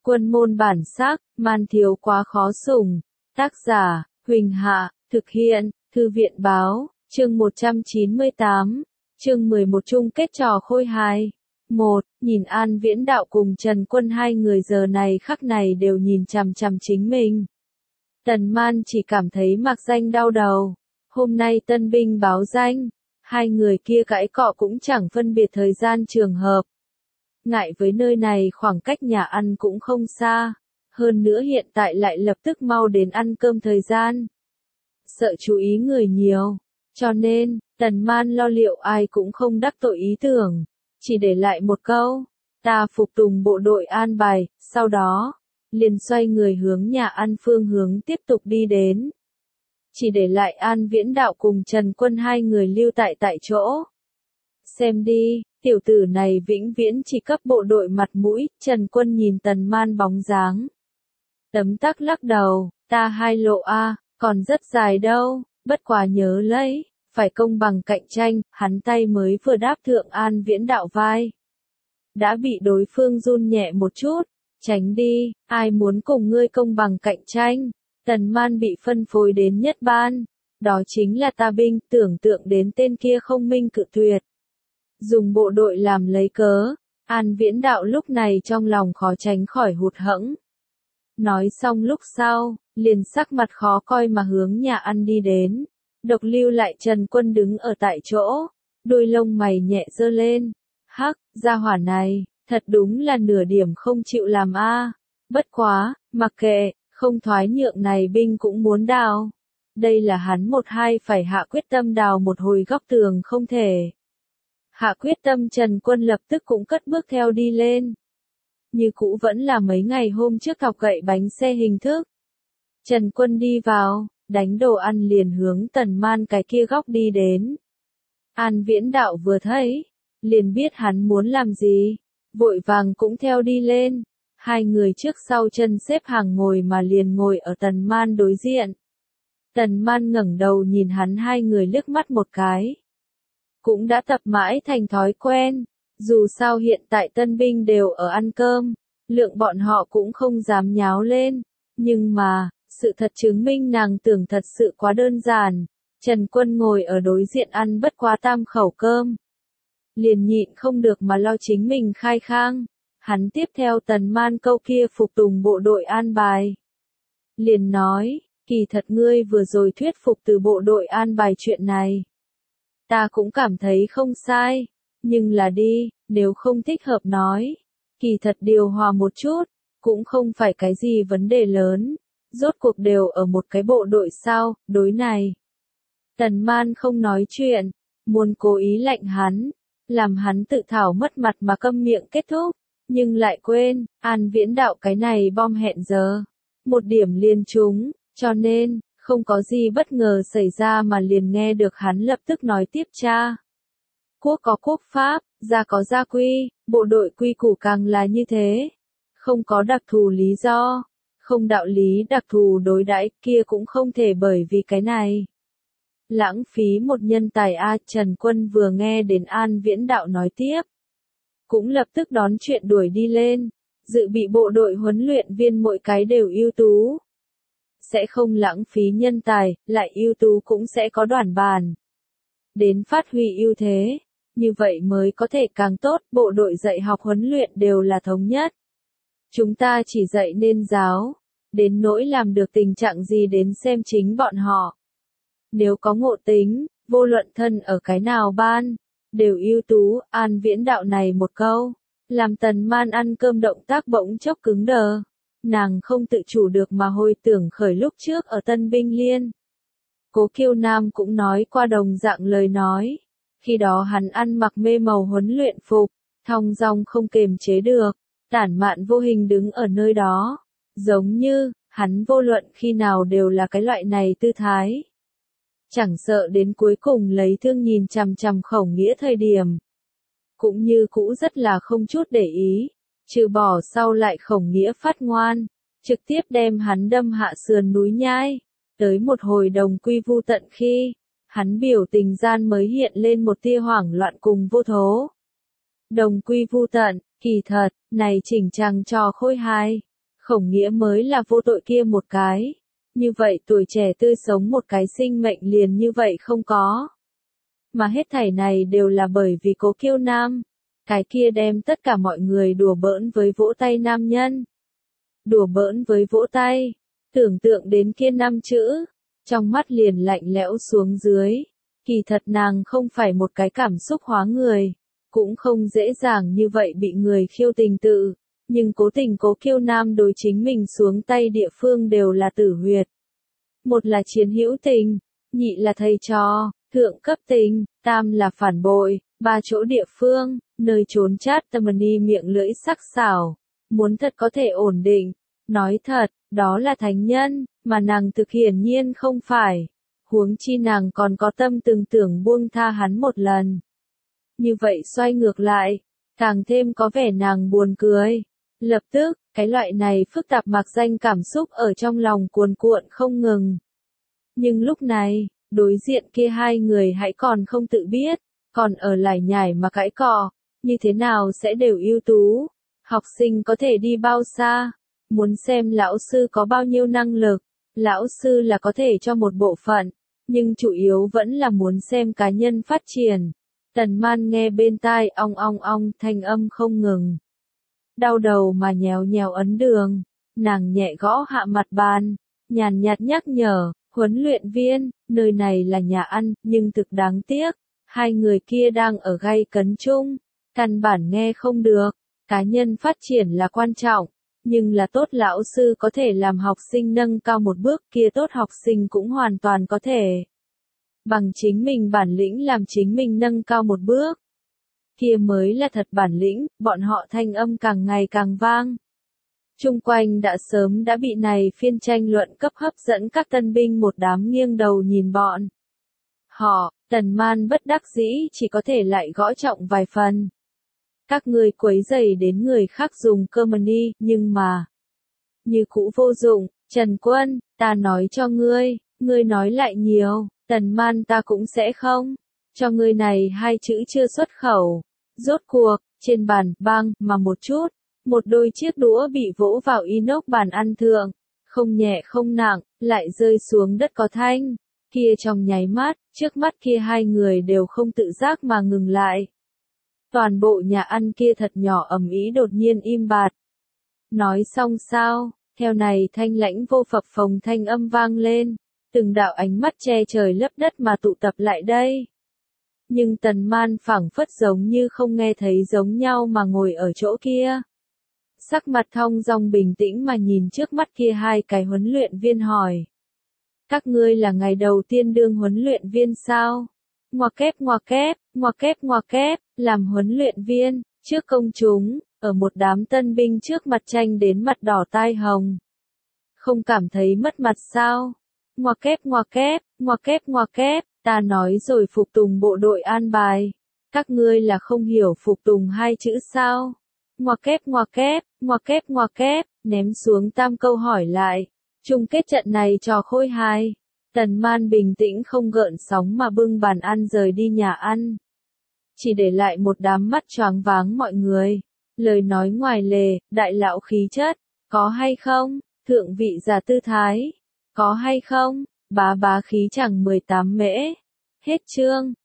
Quân môn bản sắc, man thiếu quá khó sủng. Tác giả, Huỳnh Hạ, thực hiện, Thư viện báo, chương 198, chương 11 chung kết trò khôi hài. 1. Nhìn An Viễn Đạo cùng Trần Quân hai người giờ này khắc này đều nhìn chằm chằm chính mình. Tần Man chỉ cảm thấy mạc danh đau đầu. Hôm nay tân binh báo danh, hai người kia cãi cọ cũng chẳng phân biệt thời gian trường hợp. Ngại với nơi này khoảng cách nhà ăn cũng không xa, hơn nữa hiện tại lại lập tức mau đến ăn cơm thời gian. Sợ chú ý người nhiều, cho nên, Tần Man lo liệu ai cũng không đắc tội ý tưởng, chỉ để lại một câu, ta phục tùng bộ đội an bài, sau đó, liền xoay người hướng nhà ăn phương hướng tiếp tục đi đến. Chỉ để lại An Viễn Đạo cùng Trần Quân hai người lưu tại chỗ. Xem đi, tiểu tử này vĩnh viễn chỉ cấp bộ đội mặt mũi, Trần Quân nhìn Tần Man bóng dáng. Tấm tắc lắc đầu, ta hai lộ a, còn rất dài đâu, bất quá nhớ lấy, phải công bằng cạnh tranh, hắn tay mới vừa đáp thượng An Viễn Đạo vai. Đã bị đối phương run nhẹ một chút, tránh đi, ai muốn cùng ngươi công bằng cạnh tranh. Tần Man bị phân phối đến nhất ban, đó chính là ta binh, tưởng tượng đến tên kia không minh cự tuyệt. Dùng bộ đội làm lấy cớ, An Viễn Đạo lúc này trong lòng khó tránh khỏi hụt hẫng. Nói xong lúc sau, liền sắc mặt khó coi mà hướng nhà ăn đi đến, độc lưu lại Trần Quân đứng ở tại chỗ, đôi lông mày nhẹ giơ lên. Hắc, gia hỏa này, thật đúng là nửa điểm không chịu làm a. Bất quá, mặc kệ, không thoái nhượng này binh cũng muốn đào. Đây là hắn một hai phải hạ quyết tâm đào một hồi góc tường không thể. Hạ quyết tâm Trần Quân lập tức cũng cất bước theo đi lên. Như cũ vẫn là mấy ngày hôm trước thọc gậy bánh xe hình thức. Trần Quân đi vào, đánh đồ ăn liền hướng Tần Man cái kia góc đi đến. An Viễn Đạo vừa thấy, liền biết hắn muốn làm gì, vội vàng cũng theo đi lên. Hai người trước sau chân xếp hàng ngồi mà liền ngồi ở Tần Man đối diện. Tần Man ngẩng đầu nhìn hắn hai người liếc mắt một cái. Cũng đã tập mãi thành thói quen, dù sao hiện tại tân binh đều ở ăn cơm, lượng bọn họ cũng không dám nháo lên. Nhưng mà, sự thật chứng minh nàng tưởng thật sự quá đơn giản. Trần Quân ngồi ở đối diện ăn bất quá tam khẩu cơm. Liền nhịn không được mà lo chính mình khai khang. Hắn tiếp theo Tần Man câu kia phục tùng bộ đội an bài. Liền nói, kỳ thật ngươi vừa rồi thuyết phục từ bộ đội an bài chuyện này. Ta cũng cảm thấy không sai, nhưng là đi, nếu không thích hợp nói. Kỳ thật điều hòa một chút, cũng không phải cái gì vấn đề lớn. Rốt cuộc đều ở một cái bộ đội sao, đối này. Tần Man không nói chuyện, muốn cố ý lạnh hắn, làm hắn tự thảo mất mặt mà câm miệng kết thúc. Nhưng lại quên, An Viễn Đạo cái này bom hẹn giờ. Một điểm liền trúng, cho nên, không có gì bất ngờ xảy ra mà liền nghe được hắn lập tức nói tiếp cha. Quốc có quốc pháp, gia có gia quy, bộ đội quy củ càng là như thế. Không có đặc thù lý do, không đạo lý đặc thù đối đãi kia cũng không thể bởi vì cái này. Lãng phí một nhân tài a. Trần Quân vừa nghe đến An Viễn Đạo nói tiếp. Cũng lập tức đón chuyện đuổi đi lên, dự bị bộ đội huấn luyện viên mỗi cái đều ưu tú. Sẽ không lãng phí nhân tài, lại ưu tú cũng sẽ có đoàn bàn. Đến phát huy ưu thế, như vậy mới có thể càng tốt, bộ đội dạy học huấn luyện đều là thống nhất. Chúng ta chỉ dạy nên giáo, đến nỗi làm được tình trạng gì đến xem chính bọn họ. Nếu có ngộ tính, vô luận thân ở cái nào ban, đều ưu tú. An Viễn Đạo này một câu, làm Tần Man ăn cơm động tác bỗng chốc cứng đờ. Nàng không tự chủ được mà hồi tưởng khởi lúc trước ở Tân Binh Liên. Cố Kiêu Nam cũng nói qua đồng dạng lời nói. Khi đó hắn ăn mặc mê màu huấn luyện phục, thong dong không kềm chế được, tản mạn vô hình đứng ở nơi đó. Giống như, hắn vô luận khi nào đều là cái loại này tư thái. Chẳng sợ đến cuối cùng lấy thương nhìn chằm chằm Khổng Nghĩa thời điểm. Cũng như cũ rất là không chút để ý, trừ bỏ sau lại Khổng Nghĩa phát ngoan, trực tiếp đem hắn đâm hạ sườn núi nhai. Tới một hồi đồng quy vu tận khi, hắn biểu tình gian mới hiện lên một tia hoảng loạn cùng vô thố. Đồng quy vu tận, kỳ thật, này chỉnh chàng trò khôi hài, Khổng Nghĩa mới là vô tội kia một cái. Như vậy tuổi trẻ tươi sống một cái sinh mệnh liền như vậy không có. Mà hết thảy này đều là bởi vì Cố Kiêu Nam. Cái kia đem tất cả mọi người đùa bỡn với vỗ tay nam nhân. Đùa bỡn với vỗ tay. Tưởng tượng đến kia 5 chữ. Trong mắt liền lạnh lẽo xuống dưới. Kỳ thật nàng không phải một cái cảm xúc hóa người. Cũng không dễ dàng như vậy bị người khiêu tình tự. Nhưng cố tình Cố Kiêu Nam đối chính mình xuống tay địa phương đều là tử huyệt. Một là chiến hữu tình, nhị là thầy trò, thượng cấp tình, tam là phản bội, ba chỗ địa phương, nơi trốn chát Tamani miệng lưỡi sắc sảo, muốn thật có thể ổn định. Nói thật, đó là thánh nhân, mà nàng thực hiển nhiên không phải. Huống chi nàng còn có tâm tưởng buông tha hắn một lần. Như vậy xoay ngược lại, càng thêm có vẻ nàng buồn cười. Lập tức, cái loại này phức tạp mạc danh cảm xúc ở trong lòng cuồn cuộn không ngừng. Nhưng lúc này, đối diện kia hai người hãy còn không tự biết, còn ở lải nhải mà cãi cọ, như thế nào sẽ đều ưu tú. Học sinh có thể đi bao xa, muốn xem lão sư có bao nhiêu năng lực, lão sư là có thể cho một bộ phận, nhưng chủ yếu vẫn là muốn xem cá nhân phát triển. Tần Man nghe bên tai ong ong ong thanh âm không ngừng. Đau đầu mà nhéo nhéo ấn đường, nàng nhẹ gõ hạ mặt bàn, nhàn nhạt nhắc nhở, huấn luyện viên, nơi này là nhà ăn, nhưng thực đáng tiếc, hai người kia đang ở gay cấn chung, căn bản nghe không được, cá nhân phát triển là quan trọng, nhưng là tốt lão sư có thể làm học sinh nâng cao một bước kia tốt học sinh cũng hoàn toàn có thể. Bằng chính mình bản lĩnh làm chính mình nâng cao một bước. Kia mới là thật bản lĩnh, bọn họ thanh âm càng ngày càng vang. Chung quanh đã sớm đã bị này phiên tranh luận cấp hấp dẫn các tân binh một đám nghiêng đầu nhìn bọn. Họ, Tần Man bất đắc dĩ chỉ có thể lại gõ trọng vài phần. Các ngươi quấy rầy đến người khác dùng cơm đi, nhưng mà như cũ vô dụng, Trần Quân, ta nói cho ngươi nói lại nhiều, Tần Man ta cũng sẽ không cho ngươi này hai chữ chưa xuất khẩu. Rốt cuộc, trên bàn, bang, mà một chút, một đôi chiếc đũa bị vỗ vào inox bàn ăn thượng, không nhẹ không nặng, lại rơi xuống đất có thanh. Kia trong nháy mắt, trước mắt kia hai người đều không tự giác mà ngừng lại. Toàn bộ nhà ăn kia thật nhỏ ầm ĩ đột nhiên im bặt. Nói xong sao, theo này thanh lãnh vô phập phồng thanh âm vang lên, từng đạo ánh mắt che trời lấp đất mà tụ tập lại đây. Nhưng Tần Man phảng phất giống như không nghe thấy giống nhau mà ngồi ở chỗ kia. Sắc mặt thong dong bình tĩnh mà nhìn trước mắt kia hai cái huấn luyện viên hỏi. Các ngươi là ngày đầu tiên đương huấn luyện viên sao? Ngoặc kép, làm huấn luyện viên, trước công chúng, ở một đám tân binh trước mặt tranh đến mặt đỏ tai hồng. Không cảm thấy mất mặt sao? Ngoặc kép, ta nói rồi phục tùng bộ đội an bài. Các ngươi là không hiểu phục tùng hai chữ sao? Ngoặc kép, ném xuống tam câu hỏi lại. Chung kết trận này trò khôi hài. Tần Man bình tĩnh không gợn sóng mà bưng bàn ăn rời đi nhà ăn. Chỉ để lại một đám mắt choáng váng mọi người. Lời nói ngoài lề, đại lão khí chất, có hay không? Thượng vị giả tư thái, có hay không? Bá khí chẳng 18 mễ. Hết chương.